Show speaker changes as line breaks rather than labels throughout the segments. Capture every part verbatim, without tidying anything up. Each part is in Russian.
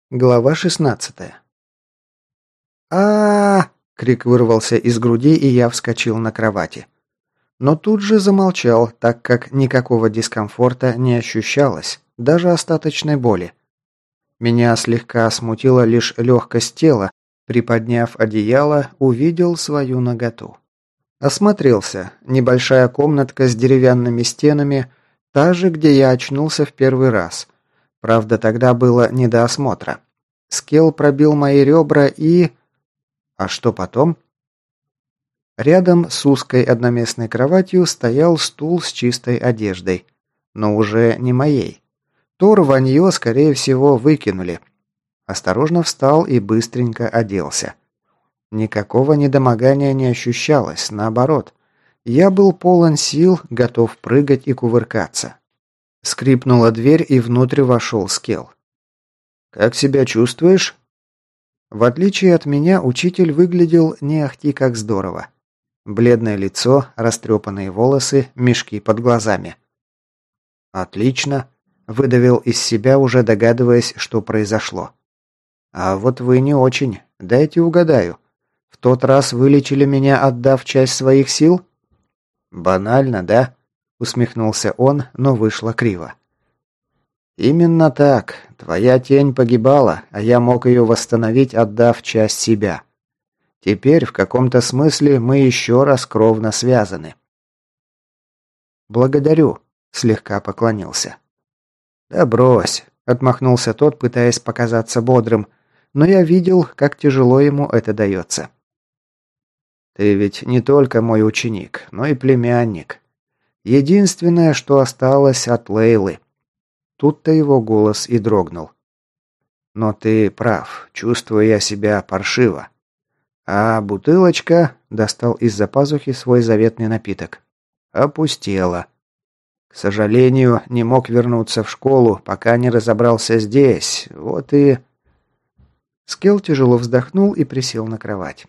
Глава шестнадцатая. а крик вырвался из груди, и я вскочил на кровати. Но тут же замолчал, так как никакого дискомфорта не ощущалось, даже остаточной боли. Меня слегка смутила лишь легкость тела, приподняв одеяло, увидел свою наготу. Осмотрелся. Небольшая комнатка с деревянными стенами, та же, где я очнулся в первый раз. Правда, тогда было не до осмотра. Скелл пробил мои ребра и... А что потом? Рядом с узкой одноместной кроватью стоял стул с чистой одеждой. Но уже не моей. То рванье, скорее всего, выкинули. Осторожно встал и быстренько оделся. Никакого недомогания не ощущалось, наоборот. Я был полон сил, готов прыгать и кувыркаться. Скрипнула дверь, и внутрь вошел Скелл. «Как себя чувствуешь?» В отличие от меня, учитель выглядел не ахти как здорово. Бледное лицо, растрепанные волосы, мешки под глазами. «Отлично», – выдавил из себя, уже догадываясь, что произошло. «А вот вы не очень. Дайте угадаю. В тот раз вылечили меня, отдав часть своих сил?» «Банально, да?» – усмехнулся он, но вышло криво. «Именно так. Твоя тень погибала, а я мог ее восстановить, отдав часть себя. Теперь, в каком-то смысле, мы еще раз кровно связаны». «Благодарю», – слегка поклонился. «Да брось», – отмахнулся тот, пытаясь показаться бодрым, но я видел, как тяжело ему это дается. «Ты ведь не только мой ученик, но и племянник. Единственное, что осталось от Лейлы». Тут-то его голос и дрогнул. «Но ты прав, чувствую я себя паршиво. А бутылочка...» – достал из-за пазухи свой заветный напиток. «Опустела. К сожалению, не мог вернуться в школу, пока не разобрался здесь. Вот и...» Скелл тяжело вздохнул и присел на кровать.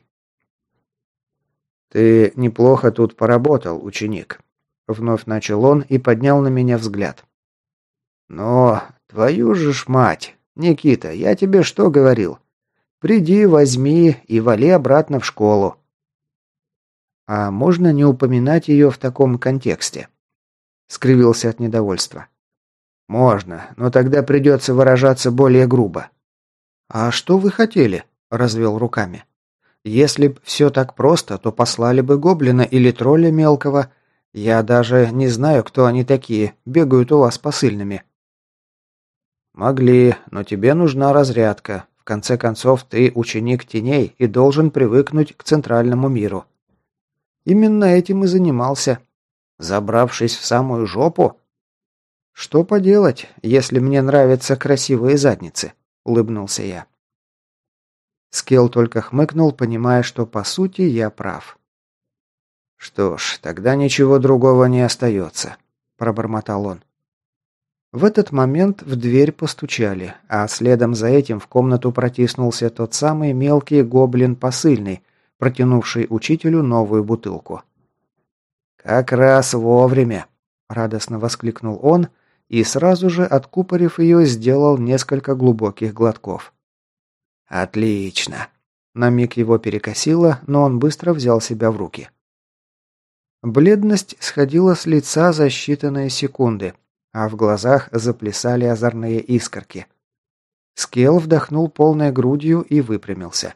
«Ты неплохо тут поработал, ученик», – вновь начал он и поднял на меня взгляд. «Но, твою же ж мать! Никита, я тебе что говорил? Приди, возьми и вали обратно в школу». «А можно не упоминать ее в таком контексте?» Скривился от недовольства. «Можно, но тогда придется выражаться более грубо». «А что вы хотели?» – развел руками. «Если б все так просто, то послали бы гоблина или тролля мелкого. Я даже не знаю, кто они такие, бегают у вас посыльными». «Могли, но тебе нужна разрядка. В конце концов, ты ученик теней и должен привыкнуть к центральному миру». Именно этим и занимался. Забравшись в самую жопу? «Что поделать, если мне нравятся красивые задницы?» – улыбнулся я. Скелл только хмыкнул, понимая, что по сути я прав. «Что ж, тогда ничего другого не остается», – пробормотал он. В этот момент в дверь постучали, а следом за этим в комнату протиснулся тот самый мелкий гоблин-посыльный, протянувший учителю новую бутылку. «Как раз вовремя!» – радостно воскликнул он и, сразу же откупорив ее, сделал несколько глубоких глотков. «Отлично!» На миг его перекосило, но он быстро взял себя в руки. Бледность сходила с лица за считанные секунды, а в глазах заплясали озорные искорки. Скелл вдохнул полной грудью и выпрямился.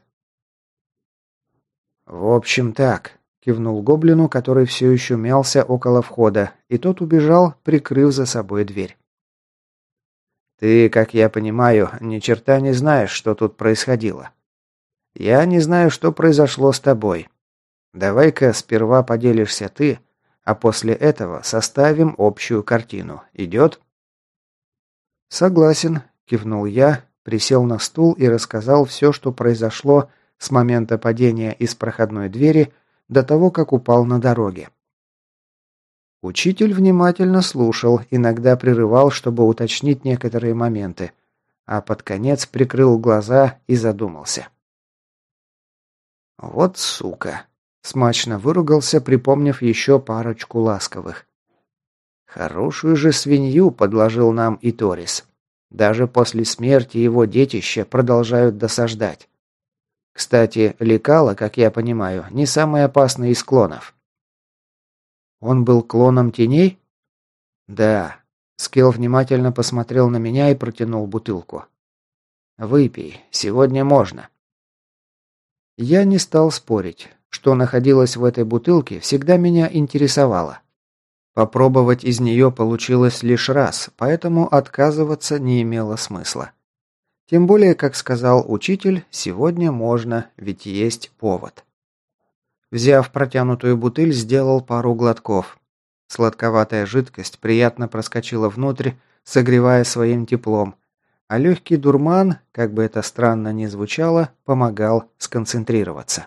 «В общем так», – кивнул гоблину, который все еще мялся около входа, и тот убежал, прикрыв за собой дверь. «Ты, как я понимаю, ни черта не знаешь, что тут происходило. Я не знаю, что произошло с тобой. Давай-ка сперва поделишься ты, а после этого составим общую картину. Идет?» «Согласен», – кивнул я, присел на стул и рассказал все, что произошло с момента падения из проходной двери до того, как упал на дороге. Учитель внимательно слушал, иногда прерывал, чтобы уточнить некоторые моменты, а под конец прикрыл глаза и задумался. «Вот сука!» – смачно выругался, припомнив еще парочку ласковых. «Хорошую же свинью подложил нам и Торис. Даже после смерти его детища продолжают досаждать. Кстати, Лекало, как я понимаю, не самый опасный из клонов. Он был клоном теней? Да. Скилл внимательно посмотрел на меня и протянул бутылку. Выпей, сегодня можно. Я не стал спорить. Что находилось в этой бутылке, всегда меня интересовало. Попробовать из нее получилось лишь раз, поэтому отказываться не имело смысла. Тем более, как сказал учитель, сегодня можно, ведь есть повод. Взяв протянутую бутыль, сделал пару глотков. Сладковатая жидкость приятно проскочила внутрь, согревая своим теплом, а легкий дурман, как бы это странно ни звучало, помогал сконцентрироваться.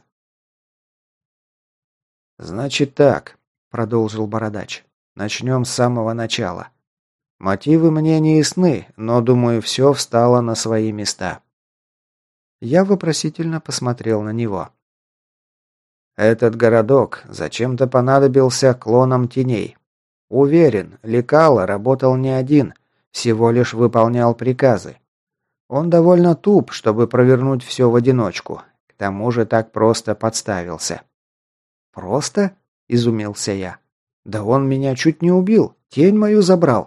«Значит так», — продолжил Бородач, — «начнем с самого начала. Мотивы мне не ясны, но, думаю, все встало на свои места». Я вопросительно посмотрел на него. «Этот городок зачем-то понадобился клонам теней. Уверен, Лекало работал не один, всего лишь выполнял приказы. Он довольно туп, чтобы провернуть все в одиночку, к тому же так просто подставился». «Просто?» – изумился я. «Да он меня чуть не убил, тень мою забрал».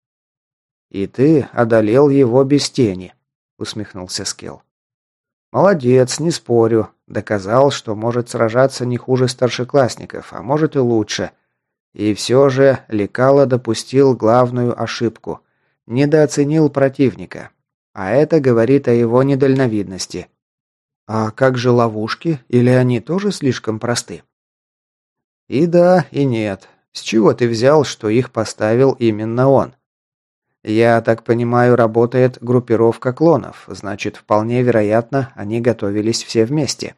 «И ты одолел его без тени», – усмехнулся Скилл. «Молодец, не спорю. Доказал, что может сражаться не хуже старшеклассников, а может и лучше. И все же Лекало допустил главную ошибку. Недооценил противника. А это говорит о его недальновидности». «А как же ловушки? Или они тоже слишком просты?» «И да, и нет. С чего ты взял, что их поставил именно он? Я так понимаю, работает группировка клонов, значит, вполне вероятно, они готовились все вместе».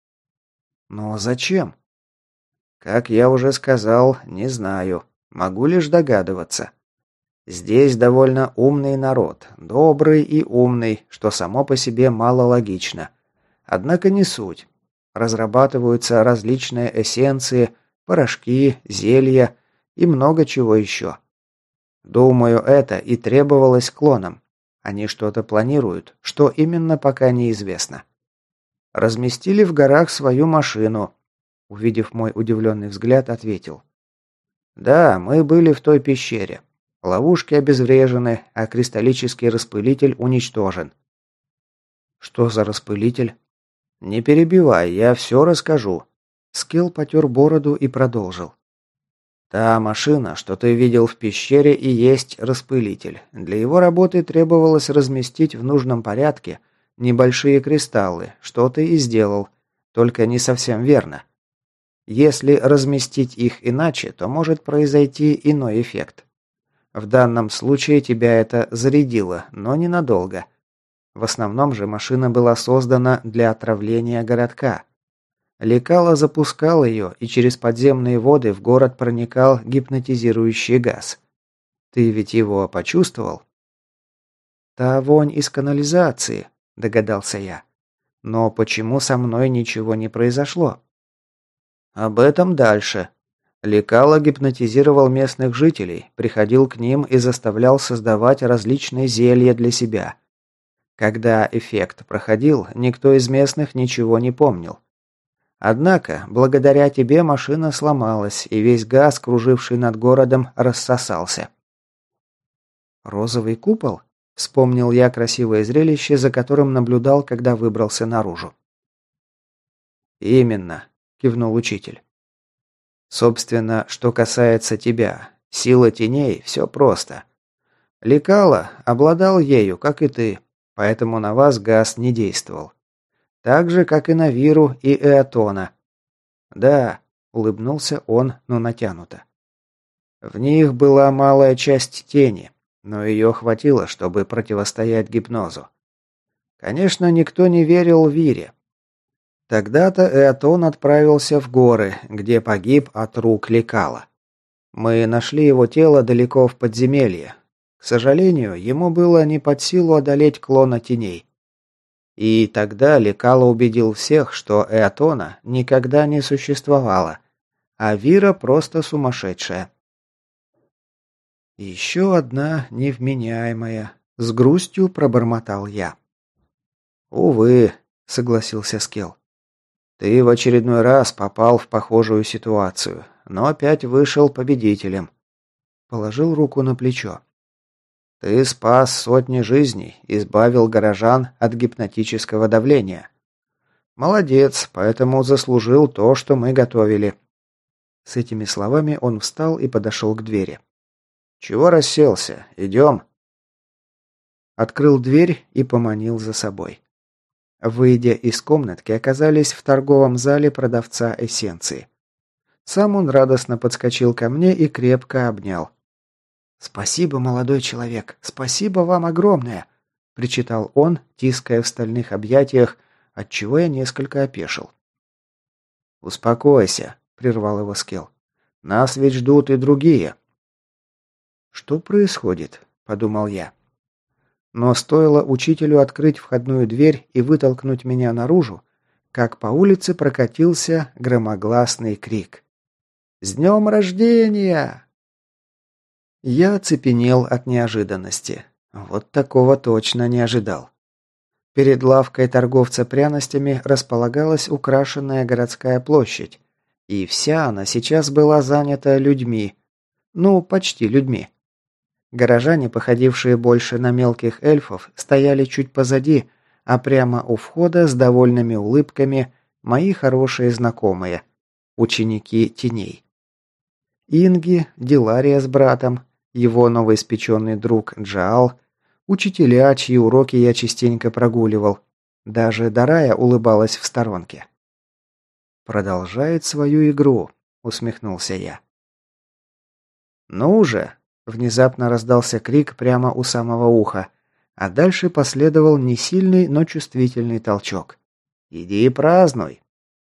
«Но зачем?» «Как я уже сказал, не знаю. Могу лишь догадываться. Здесь довольно умный народ, добрый и умный, что само по себе мало логично. Однако не суть. Разрабатываются различные эссенции, порошки, зелья и много чего еще. Думаю, это и требовалось клонам. Они что-то планируют, что именно пока неизвестно. Разместили в горах свою машину. Увидев мой удивленный взгляд, ответил. Да, мы были в той пещере. Ловушки обезврежены, а кристаллический распылитель уничтожен. Что за распылитель? Не перебивай, я все расскажу. Скилл потер бороду и продолжил. Та машина, что ты видел в пещере, и есть распылитель. Для его работы требовалось разместить в нужном порядке небольшие кристаллы, что ты и сделал, только не совсем верно. Если разместить их иначе, то может произойти иной эффект. В данном случае тебя это зарядило, но ненадолго. В основном же машина была создана для отравления городка. Лекало запускал ее, и через подземные воды в город проникал гипнотизирующий газ. Ты ведь его почувствовал? Та вонь из канализации, догадался я. Но почему со мной ничего не произошло? Об этом дальше. Лекало гипнотизировал местных жителей, приходил к ним и заставлял создавать различные зелья для себя. Когда эффект проходил, никто из местных ничего не помнил. Однако, благодаря тебе машина сломалась, и весь газ, круживший над городом, рассосался. «Розовый купол?» – вспомнил я красивое зрелище, за которым наблюдал, когда выбрался наружу. «Именно», – кивнул учитель. «Собственно, что касается тебя, сила теней – все просто. Лекало обладал ею, как и ты, поэтому на вас газ не действовал. Так же, как и на Виру и Эотона. Да, улыбнулся он, но натянуто. В них была малая часть тени, но ее хватило, чтобы противостоять гипнозу. Конечно, никто не верил Вире. Тогда-то Эотон отправился в горы, где погиб от рук Лекала. Мы нашли его тело далеко в подземелье. К сожалению, ему было не под силу одолеть клона теней. И тогда Лекало убедил всех, что Эотона никогда не существовало, а Вира просто сумасшедшая. «Еще одна невменяемая», С грустью пробормотал я. «Увы», — согласился Скелл. «Ты в очередной раз попал в похожую ситуацию, но опять вышел победителем». Положил руку на плечо. «Ты спас сотни жизней, избавил горожан от гипнотического давления. Молодец, поэтому заслужил то, что мы готовили». С этими словами он встал и подошел к двери. «Чего расселся? Идем». Открыл дверь и поманил за собой. Выйдя из комнатки, оказались в торговом зале продавца эссенции. Сам он радостно подскочил ко мне и крепко обнял. «Спасибо, молодой человек, спасибо вам огромное!» – причитал он, тиская в стальных объятиях, отчего я несколько опешил. «Успокойся», – прервал его Скелл. «Нас ведь ждут и другие». «Что происходит?» – подумал я. Но стоило учителю открыть входную дверь и вытолкнуть меня наружу, как по улице прокатился громогласный крик. «С днем рождения!» Я оцепенел от неожиданности. Вот такого точно не ожидал. Перед лавкой торговца пряностями располагалась украшенная городская площадь, и вся она сейчас была занята людьми. Ну, почти людьми. Горожане, походившие больше на мелких эльфов, стояли чуть позади, а прямо у входа с довольными улыбками мои хорошие знакомые, ученики теней. Инги, Дилария с братом, его новоиспеченный друг Джаал, учителя, чьи уроки я частенько прогуливал. Даже Дарая улыбалась в сторонке. «Продолжает свою игру», — усмехнулся я. «Ну же!» — внезапно раздался крик прямо у самого уха, а дальше последовал не сильный, но чувствительный толчок. «Иди и празднуй!»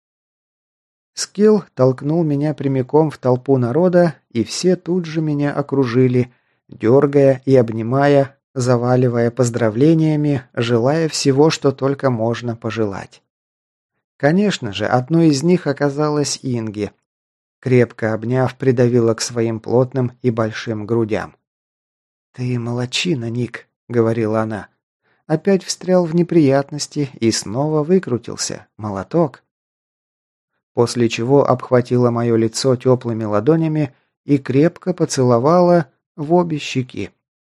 Скилл толкнул меня прямиком в толпу народа, и все тут же меня окружили, дергая и обнимая, заваливая поздравлениями, желая всего, что только можно пожелать. Конечно же, одной из них оказалась Инги. Крепко обняв, придавила к своим плотным и большим грудям. «Ты молодчина, Ник», — говорила она. «Опять встрял в неприятности и снова выкрутился. Молоток». После чего обхватила мое лицо теплыми ладонями и крепко поцеловала в обе щеки.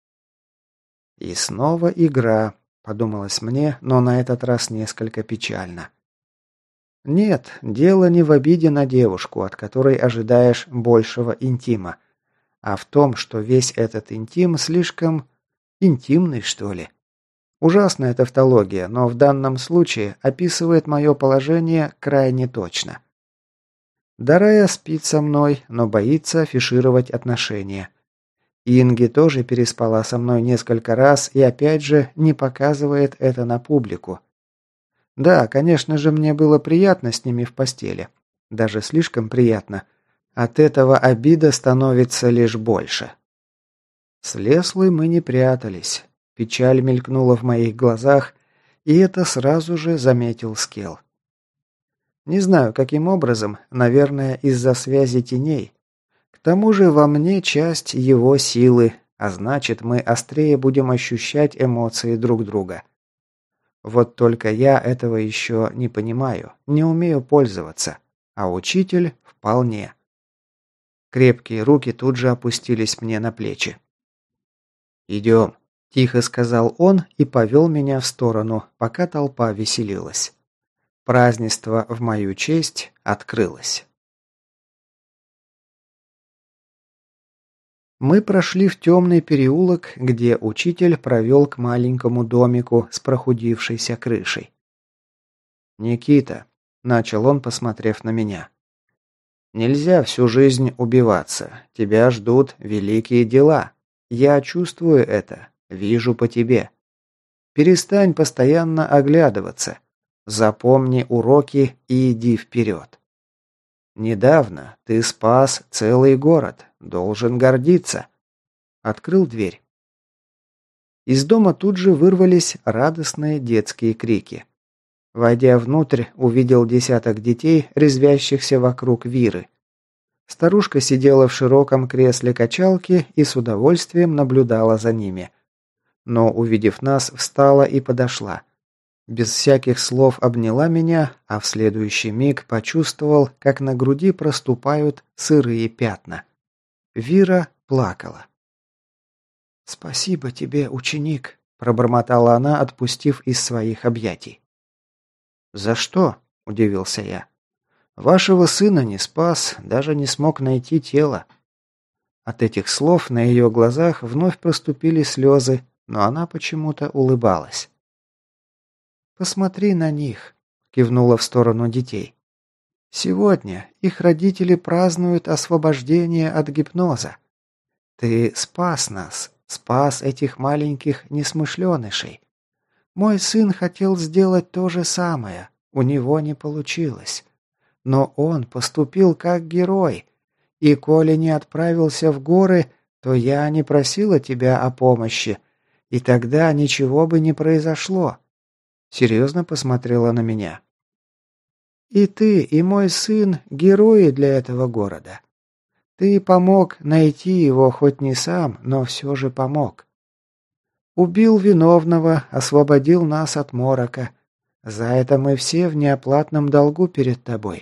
«И снова игра», — подумалось мне, но на этот раз несколько печально. Нет, дело не в обиде на девушку, от которой ожидаешь большего интима, а в том, что весь этот интим слишком интимный, что ли. Ужасная тавтология, но в данном случае описывает мое положение крайне точно. Дарая спит со мной, но боится афишировать отношения. Инги тоже переспала со мной несколько раз и опять же не показывает это на публику. Да, конечно же, мне было приятно с ними в постели. Даже слишком приятно. От этого обида становится лишь больше. С Леслой мы не прятались. Печаль мелькнула в моих глазах, и это сразу же заметил Скелл. Не знаю, каким образом, наверное, из-за связи теней. К тому же во мне часть его силы, а значит, мы острее будем ощущать эмоции друг друга. Вот только я этого еще не понимаю, не умею пользоваться, а учитель вполне. Крепкие руки тут же опустились мне на плечи. «Идем», – тихо сказал он и повел меня в сторону, пока толпа веселилась. Празднество в мою честь открылось. Мы прошли в темный переулок, где учитель провел к маленькому домику с прохудившейся крышей. «Никита», – начал он, посмотрев на меня, – «нельзя всю жизнь убиваться. Тебя ждут великие дела. Я чувствую это, вижу по тебе. Перестань постоянно оглядываться. Запомни уроки и иди вперед. Недавно ты спас целый город, должен гордиться». Открыл дверь. Из дома тут же вырвались радостные детские крики. Войдя внутрь, увидел десяток детей, резвящихся вокруг Виры. Старушка сидела в широком кресле качалки и с удовольствием наблюдала за ними. но, увидев нас, встала и подошла. Без всяких слов обняла меня, а в следующий миг почувствовал, как на груди проступают сырые пятна. Вира плакала. «Спасибо тебе, ученик», – пробормотала она, отпустив из своих объятий. «За что?» – удивился я. «Вашего сына не спас, даже не смог найти тело». От этих слов на ее глазах вновь проступили слезы, но она почему-то улыбалась. «Посмотри на них», – кивнула в сторону детей. «Сегодня их родители празднуют освобождение от гипноза. Ты спас нас, спас этих маленьких несмышленышей. Мой сын хотел сделать то же самое, у него не получилось. Но он поступил как герой, и коли не отправился в горы, то я не просила тебя о помощи, и тогда ничего бы не произошло». Серьезно посмотрела на меня. «И ты, и мой сын – герои для этого города. Ты помог найти его хоть не сам, но все же помог. Убил виновного, освободил нас от морока. За это мы все в неоплатном долгу перед тобой».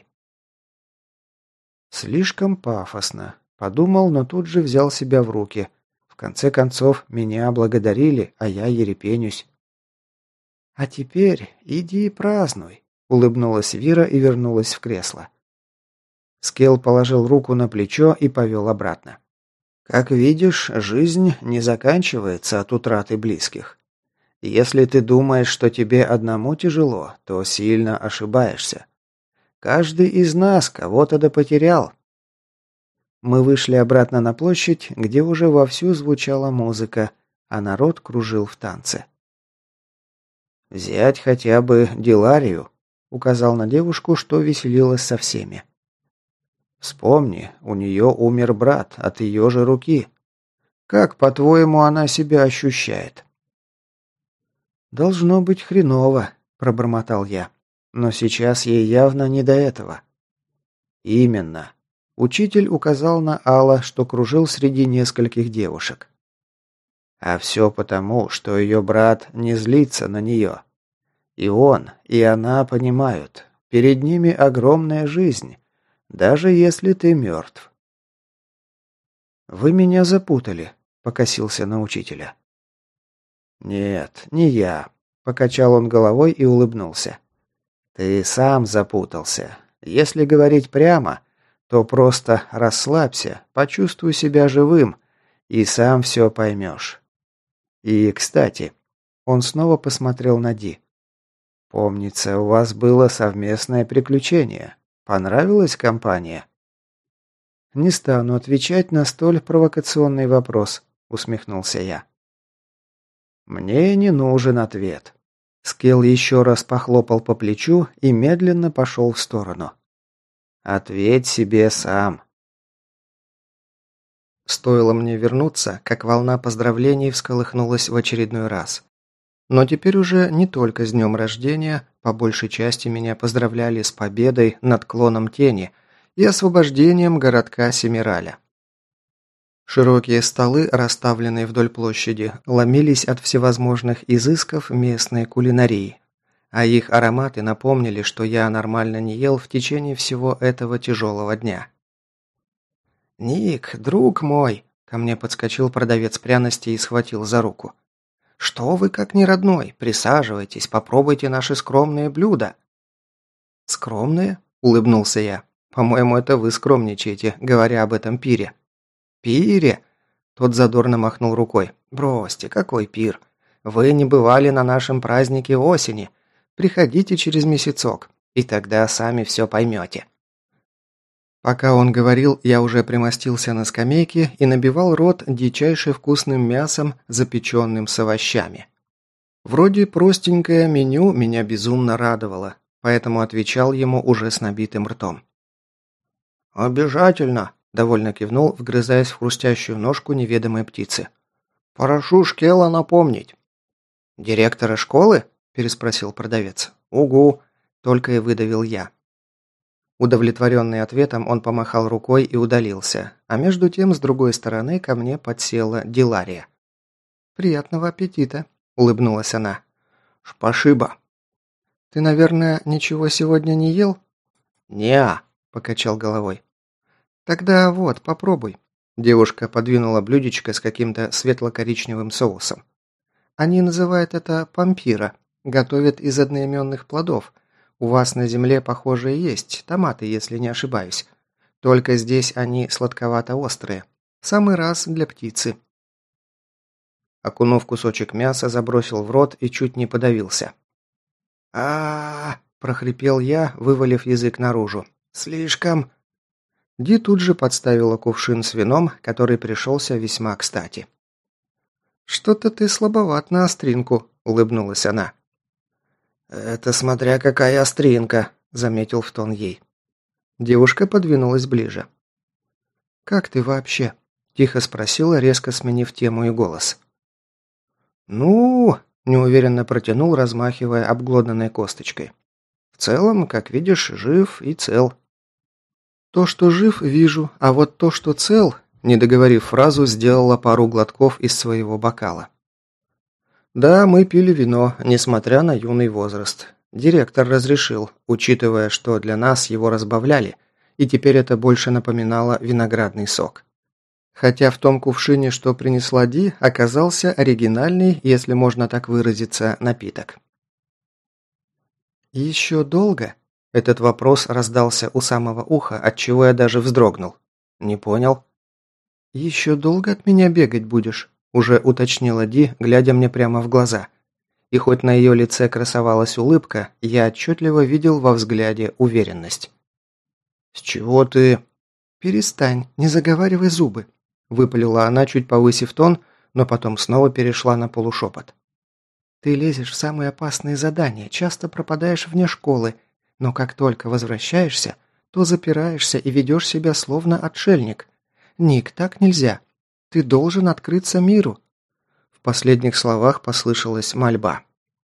Слишком пафосно. Подумал, но тут же взял себя в руки. В конце концов, меня благодарили, а я ерепенюсь. «А теперь иди и празднуй», – улыбнулась Вира и вернулась в кресло. Скелл положил руку на плечо и повел обратно. «Как видишь, жизнь не заканчивается от утраты близких. Если ты думаешь, что тебе одному тяжело, то сильно ошибаешься. Каждый из нас кого-то да потерял». Мы вышли обратно на площадь, где уже вовсю звучала музыка, а народ кружил в танце. «Взять хотя бы Диларию», — указал на девушку, что веселилась со всеми. «Вспомни, у нее умер брат от ее же руки. Как, по-твоему, она себя ощущает?» «Должно быть хреново», — пробормотал я. «Но сейчас ей явно не до этого». «Именно». Учитель указал на Алла, что кружил среди нескольких девушек. А все потому, что ее брат не злится на нее. И он, и она понимают, перед ними огромная жизнь, даже если ты мертв. «Вы меня запутали», — покосился на учителя. «Нет, не я», — покачал он головой и улыбнулся. «Ты сам запутался. Если говорить прямо, то просто расслабься, почувствуй себя живым, и сам все поймешь. И, кстати, он снова посмотрел на Ди. Помнится, у вас было совместное приключение. Понравилась компания?» «Не стану отвечать на столь провокационный вопрос», — усмехнулся я. «Мне не нужен ответ». Скелл еще раз похлопал по плечу и медленно пошел в сторону. «Ответь себе сам». Стоило мне вернуться, как волна поздравлений всколыхнулась в очередной раз. Но теперь уже не только с днем рождения, по большей части меня поздравляли с победой над клоном Тени и освобождением городка Семираля. Широкие столы, расставленные вдоль площади, ломились от всевозможных изысков местной кулинарии, а их ароматы напомнили, что я нормально не ел в течение всего этого тяжелого дня. «Ник, друг мой!» – ко мне подскочил продавец пряностей и схватил за руку. «Что вы как не родной? Присаживайтесь, попробуйте наши скромные блюда». «Скромные?» – улыбнулся я. «По-моему, это вы скромничаете, говоря об этом пире». «Пире?» – тот задорно махнул рукой. «Бросьте, какой пир? Вы не бывали на нашем празднике осени. Приходите через месяцок, и тогда сами все поймете». Пока он говорил, я уже примостился на скамейке и набивал рот дичайше вкусным мясом, запеченным с овощами. Вроде простенькое меню меня безумно радовало, поэтому отвечал ему уже с набитым ртом. «Обязательно!» – довольно кивнул, вгрызаясь в хрустящую ножку неведомой птицы. «Прошу Шкела напомнить». «Директора школы?» – переспросил продавец. «Угу!» – только и выдавил я. Удовлетворенный ответом, он помахал рукой и удалился, а между тем с другой стороны ко мне подсела Дилария. «Приятного аппетита», – улыбнулась она.
«Шпашиба».
«Ты, наверное, ничего сегодня не ел?»
«Не-а»,
покачал головой. «Тогда вот, попробуй». Девушка подвинула блюдечко с каким-то светло-коричневым соусом. «Они называют это пампира. Готовят из одноименных плодов. У вас на земле, похоже, есть томаты, если не ошибаюсь. Только здесь они сладковато-острые. Самый раз для птицы».
Окунув кусочек мяса, забросил в рот и чуть не подавился.
а прохрипел я, вывалив язык наружу. «Слишком...» Ди тут же подставила кувшин с вином, который пришелся весьма кстати. «Что-то ты слабоват на остринку», — улыбнулась она.
«Это смотря какая остринка», — заметил в тон ей.
Девушка подвинулась ближе. «Как ты вообще?» – тихо спросила, резко сменив тему и голос. «Ну...» – неуверенно протянул, размахивая обглоданной косточкой. «В целом, как видишь, жив и цел». «То, что жив, вижу, а вот то, что цел...» – не договорив фразу, сделала пару глотков из своего бокала. «Да, мы пили вино, несмотря на юный возраст. Директор разрешил, учитывая, что для нас его разбавляли, и теперь это больше напоминало виноградный сок. Хотя в том кувшине, что принесла Ди, оказался оригинальный, если можно так выразиться, напиток». «Еще долго?» – этот вопрос раздался у самого уха, отчего я даже вздрогнул. «Не понял?» «Еще долго от меня бегать будешь?» – уже уточнила Ди, глядя мне прямо в глаза. И хоть на ее лице красовалась улыбка, я отчетливо видел во взгляде уверенность. «С чего ты...» «Перестань, не заговаривай зубы», – выпалила она, чуть повысив тон, но потом снова перешла на полушепот. «Ты лезешь в самые опасные задания, часто пропадаешь вне школы, но как только возвращаешься, то запираешься и ведешь себя словно отшельник. Ник, так нельзя. Ты должен открыться миру». В последних словах послышалась мольба.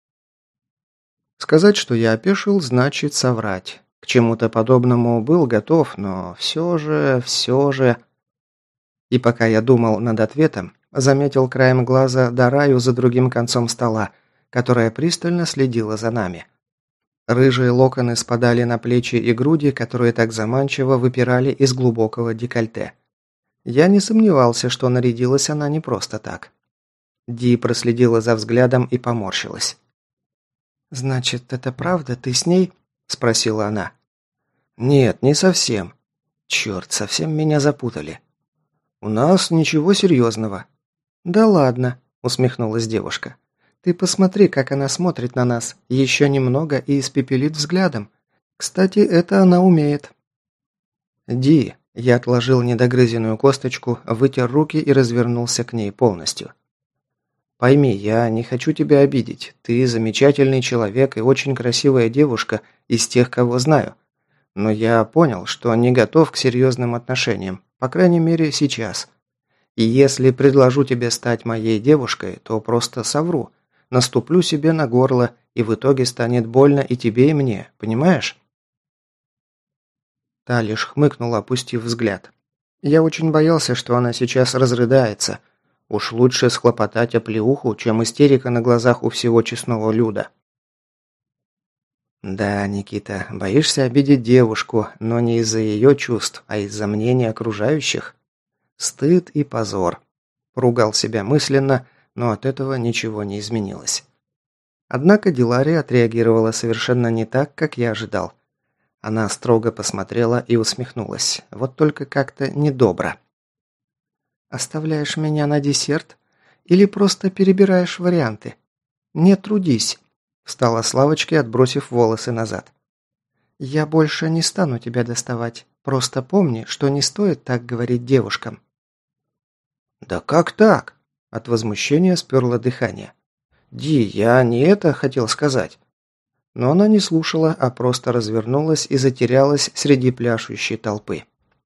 Сказать, что я опешил, значит соврать. К чему-то подобному был готов, но все же, все же... И пока я думал над ответом, заметил краем глаза Дараю за другим концом стола, которая пристально следила за нами. Рыжие локоны спадали на плечи и груди, которые так заманчиво выпирали из глубокого декольте. Я не сомневался, что нарядилась она не просто так. Ди проследила за взглядом и поморщилась. «Значит, это правда? Ты с ней?» – спросила она. «Нет, не совсем. Черт, совсем меня запутали. У нас ничего серьезного». «Да ладно», – усмехнулась девушка. «Ты посмотри, как она смотрит на нас. Еще немного и испепелит взглядом. Кстати, это она умеет». «Ди», – я отложил недогрызенную косточку, вытер руки и развернулся к ней полностью. «Пойми, я не хочу тебя обидеть. Ты замечательный человек и очень красивая девушка из тех, кого знаю. Но я понял, что не готов к серьезным отношениям, по крайней мере, сейчас. И если предложу тебе стать моей девушкой, то просто совру, наступлю себе на горло, и в итоге станет больно и тебе, и мне, понимаешь?» Та лишь хмыкнула, опустив взгляд. Я очень боялся, что она сейчас разрыдается. Уж лучше схлопотать оплеуху, чем истерика на глазах у всего честного люда. «Да, Никита, боишься обидеть девушку, но не из-за ее чувств, а из-за мнения окружающих? Стыд и позор». Поругал себя мысленно, но от этого ничего не изменилось. Однако Дилария отреагировала совершенно не так, как я ожидал. Она строго посмотрела и усмехнулась, вот только как-то недобро. «Оставляешь меня на десерт? Или просто перебираешь варианты? Не трудись», – встала с лавочки, отбросив волосы назад. «Я больше не стану тебя доставать. Просто помни, что не стоит так говорить девушкам». «Да как так?» – от возмущения сперло дыхание. «Ди, я не это хотел сказать». Но она не слушала, а просто развернулась и затерялась среди пляшущей толпы.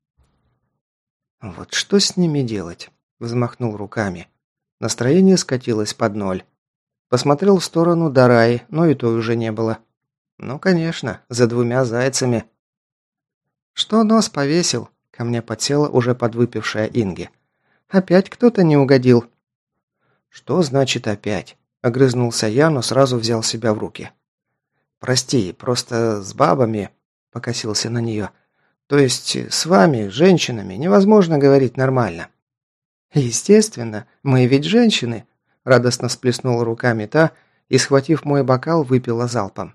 «Вот что с ними делать?» – взмахнул руками. Настроение скатилось под ноль. Посмотрел в сторону Дараи, но и той уже не было. Ну, конечно, за двумя зайцами. «Что нос повесил?» – ко мне подсела уже подвыпившая Инги. «Опять кто-то не угодил?»
«Что значит опять?» – огрызнулся я, но сразу взял себя в руки. «Прости, просто с бабами...» – покосился на нее. «То есть с вами, женщинами, невозможно говорить нормально».
«Естественно, мы ведь женщины», – радостно всплеснула руками та и, схватив мой бокал, выпила залпом.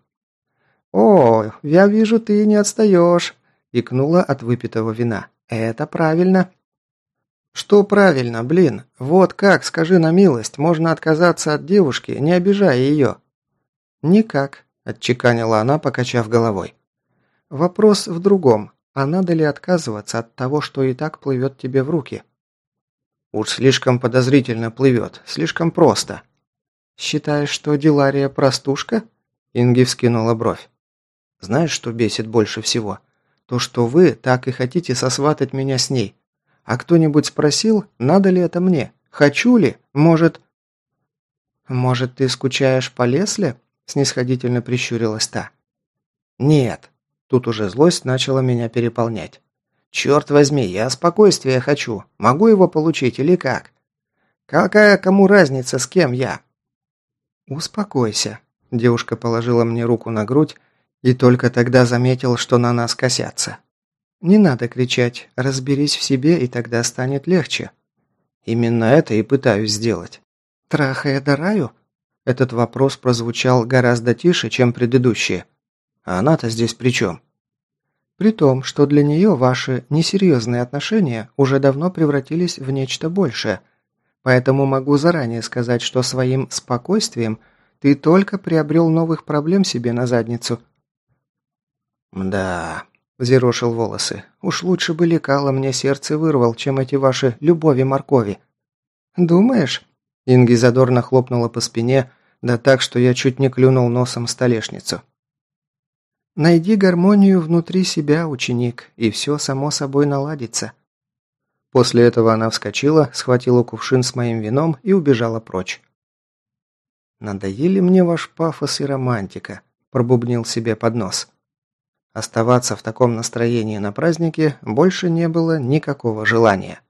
«О, я вижу, ты не отстаешь», – икнула от выпитого вина. «Это правильно». «Что правильно, блин? Вот как, скажи на милость, можно отказаться от девушки, не обижая ее?» «Никак», – отчеканила она, покачав головой. «Вопрос в другом. А надо ли отказываться от того, что и так плывет тебе в руки?»
«Уж слишком подозрительно плывет, слишком просто».
«Считаешь, что Дилария простушка?» Инги вскинула бровь.
«Знаешь, что бесит больше всего?
То, что вы так и хотите сосватать меня с ней. А кто-нибудь спросил, надо ли это мне? Хочу ли? Может...» «Может, ты скучаешь по Лесле?» снисходительно прищурилась та.
«Нет». Тут уже злость начала меня переполнять. «Черт возьми, я спокойствия хочу. Могу его получить или как? Какая кому разница, с кем я?»
«Успокойся». Девушка положила мне руку на грудь и только тогда заметил, что на нас косятся. «Не надо кричать, разберись в себе, и тогда станет легче».
«Именно это и пытаюсь сделать».
«Трахая Дараю?» Этот вопрос прозвучал гораздо тише, чем предыдущие.
«А она-то здесь при чем?»
«При том, что для нее ваши несерьезные отношения уже давно превратились в нечто большее. Поэтому могу заранее сказать, что своим спокойствием ты только приобрел новых проблем себе на задницу».
«Да...»
Взъерошил волосы. «Уж лучше бы лекало мне сердце вырвал, чем эти ваши любови-моркови». «Думаешь?» Инги задорно хлопнула по спине, да так, что я чуть не клюнул носом в столешницу. «Найди гармонию внутри себя, ученик, и все само собой наладится». После этого она вскочила, схватила кувшин с моим вином и убежала прочь. «Надоели мне ваш пафос и романтика», – пробубнил себе под нос. Оставаться в таком настроении на празднике больше не было никакого желания.